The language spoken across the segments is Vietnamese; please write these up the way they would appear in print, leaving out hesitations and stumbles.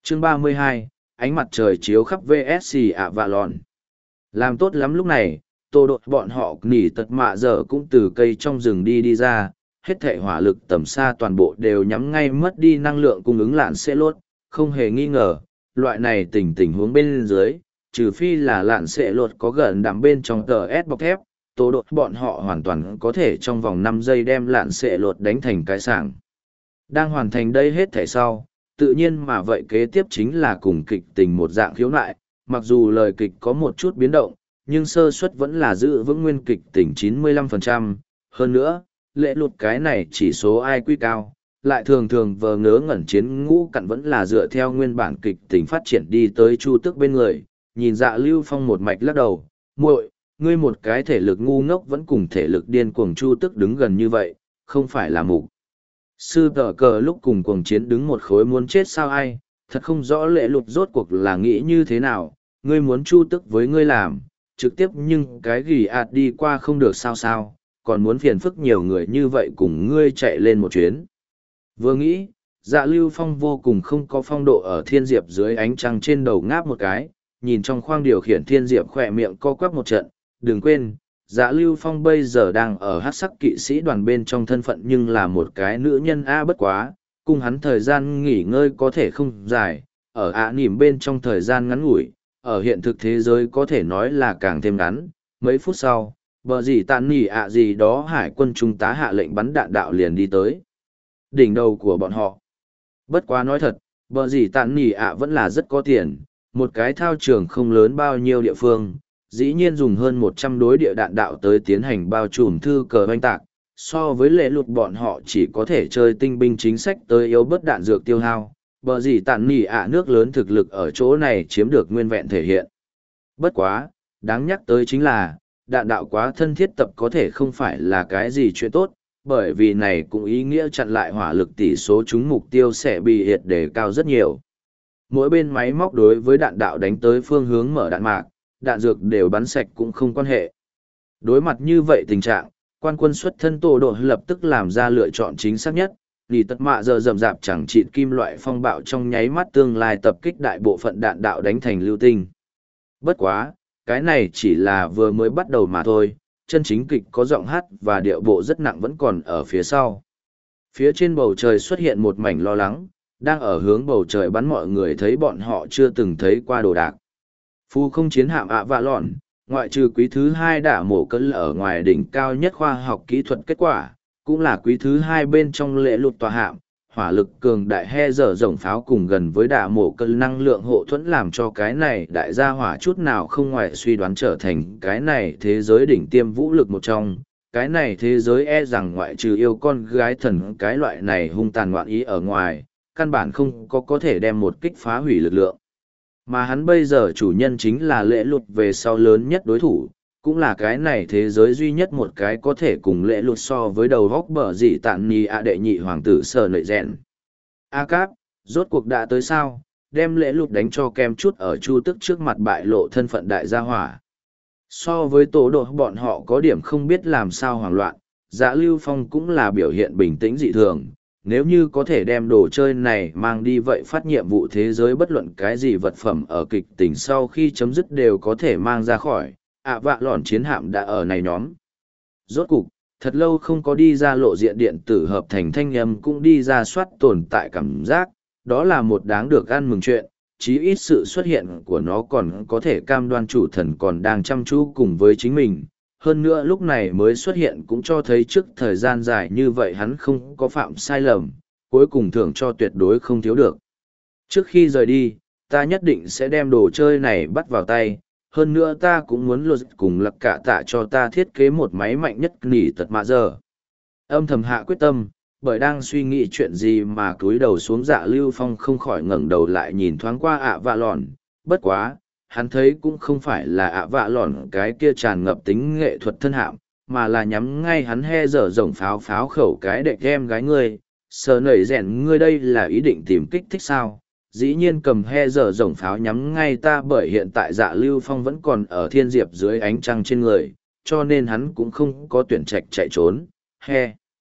Chương 32, ánh mặt trời chiếu khắp VSC ạ vạ lòn. Làm tốt lắm lúc này, tô đột bọn họ nỉ tật mạ giờ cũng từ cây trong rừng đi ra, hết thệ hỏa lực tầm xa toàn bộ đều nhắm ngay mất đi năng lượng cung ứng lạn sẽ lốt, không hề nghi ngờ, loại này tình huống bên dưới, trừ phi là lạn sẽ lột có gần đắm bên trong tờ S bọc thép, tô đột bọn họ hoàn toàn có thể trong vòng 5 giây đem lạn sẽ lột đánh thành cái sảng. Đang hoàn thành đây hết thể sau, tự nhiên mà vậy kế tiếp chính là cùng kịch tình một dạng khiếu nại, mặc dù lời kịch có một chút biến động, nhưng sơ suất vẫn là giữ vững nguyên kịch tình 95%. Hơn nữa, lệ lụt cái này chỉ số IQ cao, lại thường thường vờ ngớ ngẩn chiến ngũ cặn vẫn là dựa theo nguyên bản kịch tình phát triển đi tới Chu Tức bên người, nhìn Dạ Lưu Phong một mạch lắc đầu, muội, ngươi một cái thể lực ngu ngốc vẫn cùng thể lực điên cuồng Chu Tức đứng gần như vậy, không phải là mục sư tờ cờ lúc cùng cuồng chiến đứng một khối muốn chết sao ai, thật không rõ lệ lụt rốt cuộc là nghĩ như thế nào, ngươi muốn Chu Tức với ngươi làm, trực tiếp nhưng cái gì đi qua không được sao, còn muốn phiền phức nhiều người như vậy cùng ngươi chạy lên một chuyến. Vừa nghĩ, Dạ Lưu Phong vô cùng không có phong độ ở thiên diệp dưới ánh trăng trên đầu ngáp một cái, nhìn trong khoang điều khiển thiên diệp khỏe miệng co quắp một trận, đừng quên, Dạ Lưu Phong bây giờ đang ở hắc sắc kỵ sĩ đoàn bên trong thân phận nhưng là một cái nữ nhân bất quá, cùng hắn thời gian nghỉ ngơi có thể không dài, ở nỉm bên trong thời gian ngắn ngủi, ở hiện thực thế giới có thể nói là càng thêm ngắn, mấy phút sau, bờ gì tàn nỉ gì đó hải quân trung tá hạ lệnh bắn đạn đạo liền đi tới đỉnh đầu của bọn họ. Bất quá nói thật, bờ gì tàn nỉ vẫn là rất có tiền, một cái thao trường không lớn bao nhiêu địa phương, dĩ nhiên dùng hơn 100 đối địa đạn đạo tới tiến hành bao trùm thư cờ oanh tạc, so với lệ lụt bọn họ chỉ có thể chơi tinh binh chính sách tới yếu bớt đạn dược tiêu hao, bờ gì tàn nỉ nước lớn thực lực ở chỗ này chiếm được nguyên vẹn thể hiện. Bất quá, đáng nhắc tới chính là, đạn đạo quá thân thiết tập có thể không phải là cái gì chuyện tốt, bởi vì này cũng ý nghĩa chặn lại hỏa lực tỷ số chúng mục tiêu sẽ bị hiệt đề cao rất nhiều. Mỗi bên máy móc đối với đạn đạo đánh tới phương hướng mở đạn mạc, đạn dược đều bắn sạch cũng không quan hệ. Đối mặt như vậy tình trạng, quan quân xuất thân tổ đội lập tức làm ra lựa chọn chính xác nhất, vì tất mạ giờ rầm rạp chẳng chịt kim loại phong bạo trong nháy mắt tương lai tập kích đại bộ phận đạn đạo đánh thành lưu tinh. Bất quá, cái này chỉ là vừa mới bắt đầu mà thôi, chân chính kịch có giọng hát và điệu bộ rất nặng vẫn còn ở phía sau. Phía trên bầu trời xuất hiện một mảnh lo lắng, đang ở hướng bầu trời bắn mọi người thấy bọn họ chưa từng thấy qua đồ đạc. Phu không chiến hạm vạ lọn, ngoại trừ quý thứ 2 đả mổ cân ở ngoài đỉnh cao nhất khoa học kỹ thuật kết quả, cũng là quý thứ 2 bên trong lễ lụt tòa hạm, hỏa lực cường đại he dở rồng pháo cùng gần với đả mổ cân năng lượng hộ thuẫn làm cho cái này đại gia hỏa chút nào không ngoài suy đoán trở thành cái này thế giới đỉnh tiêm vũ lực một trong. Cái này thế giới rằng ngoại trừ yêu con gái thần cái loại này hung tàn ngoạn ý ở ngoài, căn bản không có thể đem một kích phá hủy lực lượng. Mà hắn bây giờ chủ nhân chính là lễ lụt về sau lớn nhất đối thủ, cũng là cái này thế giới duy nhất một cái có thể cùng lễ lụt so với đầu góc bờ dị tạn ni đệ nhị hoàng tử sở nợi rèn. Cáp, rốt cuộc đã tới sao, đem lễ lụt đánh cho kem chút ở Chu Tức trước mặt bại lộ thân phận đại gia hỏa. So với tổ đội bọn họ có điểm không biết làm sao hoảng loạn, Dạ Lưu Phong cũng là biểu hiện bình tĩnh dị thường. Nếu như có thể đem đồ chơi này mang đi vậy phát nhiệm vụ thế giới bất luận cái gì vật phẩm ở kịch tình sau khi chấm dứt đều có thể mang ra khỏi, vạ lọn chiến hạm đã ở này nhóm. Rốt cục, thật lâu không có đi ra lộ diện điện tử hợp thành thanh âm cũng đi ra soát tồn tại cảm giác, đó là một đáng được ăn mừng chuyện, chí ít sự xuất hiện của nó còn có thể cam đoan chủ thần còn đang chăm chú cùng với chính mình. Hơn nữa lúc này mới xuất hiện cũng cho thấy trước thời gian dài như vậy hắn không có phạm sai lầm, cuối cùng thưởng cho tuyệt đối không thiếu được. Trước khi rời đi, ta nhất định sẽ đem đồ chơi này bắt vào tay, hơn nữa ta cũng muốn luật cùng lặc cả tạ cho ta thiết kế một máy mạnh nhất nỉ tật mạ giờ. Âm thầm hạ quyết tâm, bởi đang suy nghĩ chuyện gì mà cúi đầu xuống Dạ Lưu Phong không khỏi ngẩng đầu lại nhìn thoáng qua vạ lọn, bất quá. Hắn thấy cũng không phải là vạ lọn cái kia tràn ngập tính nghệ thuật thân hạm, mà là nhắm ngay hắn he dở rồng pháo khẩu cái đệ em gái ngươi, sờ nảy rèn ngươi đây là ý định tìm kích thích sao, dĩ nhiên cầm he dở rồng pháo nhắm ngay ta bởi hiện tại Dạ Lưu Phong vẫn còn ở thiên diệp dưới ánh trăng trên người, cho nên hắn cũng không có tuyển trạch chạy trốn, he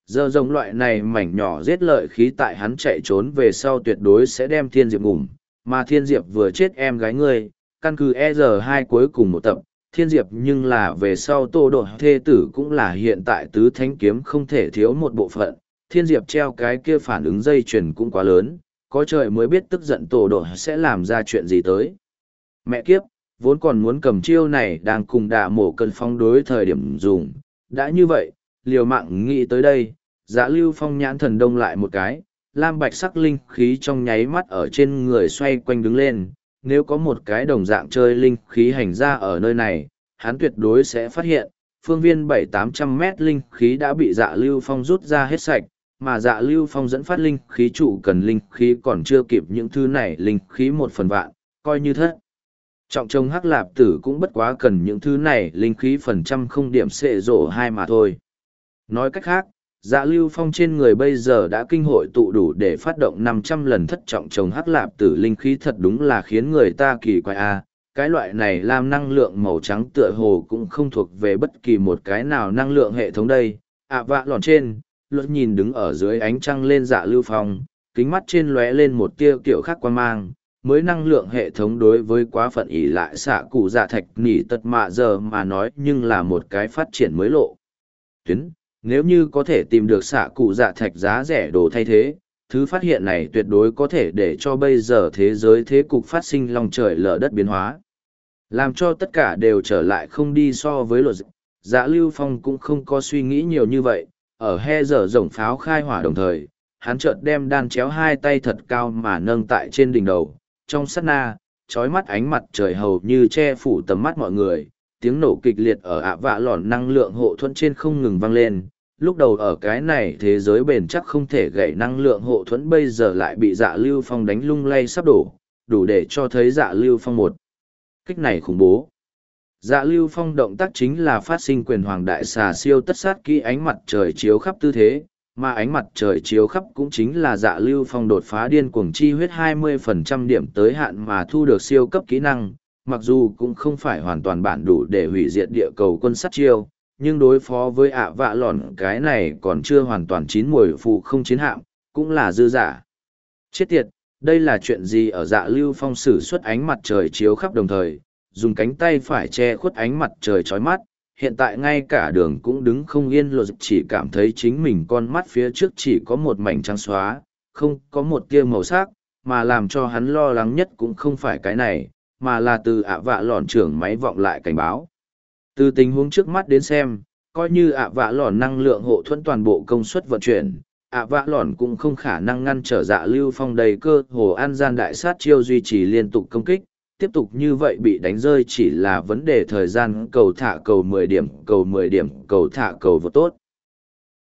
Giờ rồng loại này mảnh nhỏ giết lợi khí tại hắn chạy trốn về sau tuyệt đối sẽ đem Thiên Diệp ngủm, mà Thiên Diệp vừa chết em gái ngươi, căn cứ ER2 cuối cùng một tập, Thiên Diệp nhưng là về sau Tô Độ thê tử cũng là hiện tại tứ thánh kiếm không thể thiếu một bộ phận, Thiên Diệp treo cái kia phản ứng dây chuyền cũng quá lớn, có trời mới biết tức giận Tô Độ sẽ làm ra chuyện gì tới. Mẹ kiếp, vốn còn muốn cầm chiêu này đang cùng đả mổ cân phong đối thời điểm dùng, đã như vậy, liều mạng nghĩ tới đây, Dạ Lưu Phong nhãn thần đông lại một cái, lam bạch sắc linh khí trong nháy mắt ở trên người xoay quanh đứng lên, nếu có một cái đồng dạng chơi linh khí hành ra ở nơi này, hắn tuyệt đối sẽ phát hiện, phương viên 700-800 mét linh khí đã bị Dạ Lưu Phong rút ra hết sạch, mà Dạ Lưu Phong dẫn phát linh khí trụ cần linh khí còn chưa kịp những thứ này linh khí 1/1000, coi như thất. Trọng trông hắc lạp tử cũng bất quá cần những thứ này linh khí phần trăm không điểm xệ rộ 2 mà thôi. Nói cách khác, Dạ Lưu Phong trên người bây giờ đã kinh hội tụ đủ để phát động 500 lần thất trọng trồng hắc lạp tử linh khí, thật đúng là khiến người ta kỳ quái a. Cái loại này làm năng lượng màu trắng tựa hồ cũng không thuộc về bất kỳ một cái nào năng lượng hệ thống đây. Vạ lòn trên, luật nhìn đứng ở dưới ánh trăng lên Dạ Lưu Phong, kính mắt trên lóe lên một tia kiểu khác quan mang. Mới năng lượng hệ thống đối với quá phận ỷ lại xạ cụ dạ thạch nỉ tật mạ giờ mà nói nhưng là một cái phát triển mới lộ tuyến. Nếu như có thể tìm được xạ cụ dạ thạch giá rẻ đồ thay thế, thứ phát hiện này tuyệt đối có thể để cho bây giờ thế giới thế cục phát sinh lòng trời lở đất biến hóa. Làm cho tất cả đều trở lại không đi so với luật. Dạ Lưu Phong cũng không có suy nghĩ nhiều như vậy, ở he dở rồng pháo khai hỏa đồng thời, hắn chợt đem đan chéo hai tay thật cao mà nâng tại trên đỉnh đầu. Trong sát na, trói mắt ánh mặt trời hầu như che phủ tầm mắt mọi người, tiếng nổ kịch liệt ở vạ lòn năng lượng hộ thuẫn trên không ngừng vang lên. Lúc đầu ở cái này thế giới bền chắc không thể gãy năng lượng hộ thuẫn bây giờ lại bị Dạ Lưu Phong đánh lung lay sắp đổ, đủ để cho thấy Dạ Lưu Phong một kích này khủng bố. Dạ Lưu Phong động tác chính là phát sinh quyền hoàng đại xà siêu tất sát kỹ ánh mặt trời chiếu khắp tư thế, mà ánh mặt trời chiếu khắp cũng chính là Dạ Lưu Phong đột phá điên cuồng chi huyết 20% điểm tới hạn mà thu được siêu cấp kỹ năng, mặc dù cũng không phải hoàn toàn bản đủ để hủy diệt địa cầu quân sát chiêu, nhưng đối phó với vạ lòn cái này còn chưa hoàn toàn chín mùi phụ không chiến hạm, cũng là dư giả. Chết tiệt, đây là chuyện gì? Ở Dạ Lưu Phong sử xuất ánh mặt trời chiếu khắp đồng thời, dùng cánh tay phải che khuất ánh mặt trời chói mắt, hiện tại ngay cả đường cũng đứng không yên, lộ chỉ cảm thấy chính mình con mắt phía trước chỉ có một mảnh trắng xóa, không có một tia màu sắc, mà làm cho hắn lo lắng nhất cũng không phải cái này, mà là từ vạ lòn trưởng máy vọng lại cảnh báo. Từ tình huống trước mắt đến xem, coi như vạ lòn năng lượng hộ thuẫn toàn bộ công suất vận chuyển, vạ lòn cũng không khả năng ngăn trở Dạ Lưu Phong đầy cơ hồ an gian đại sát chiêu duy trì liên tục công kích. Tiếp tục như vậy bị đánh rơi chỉ là vấn đề thời gian, cầu thả cầu 10 điểm, cầu 10 điểm, cầu thả cầu vô tốt.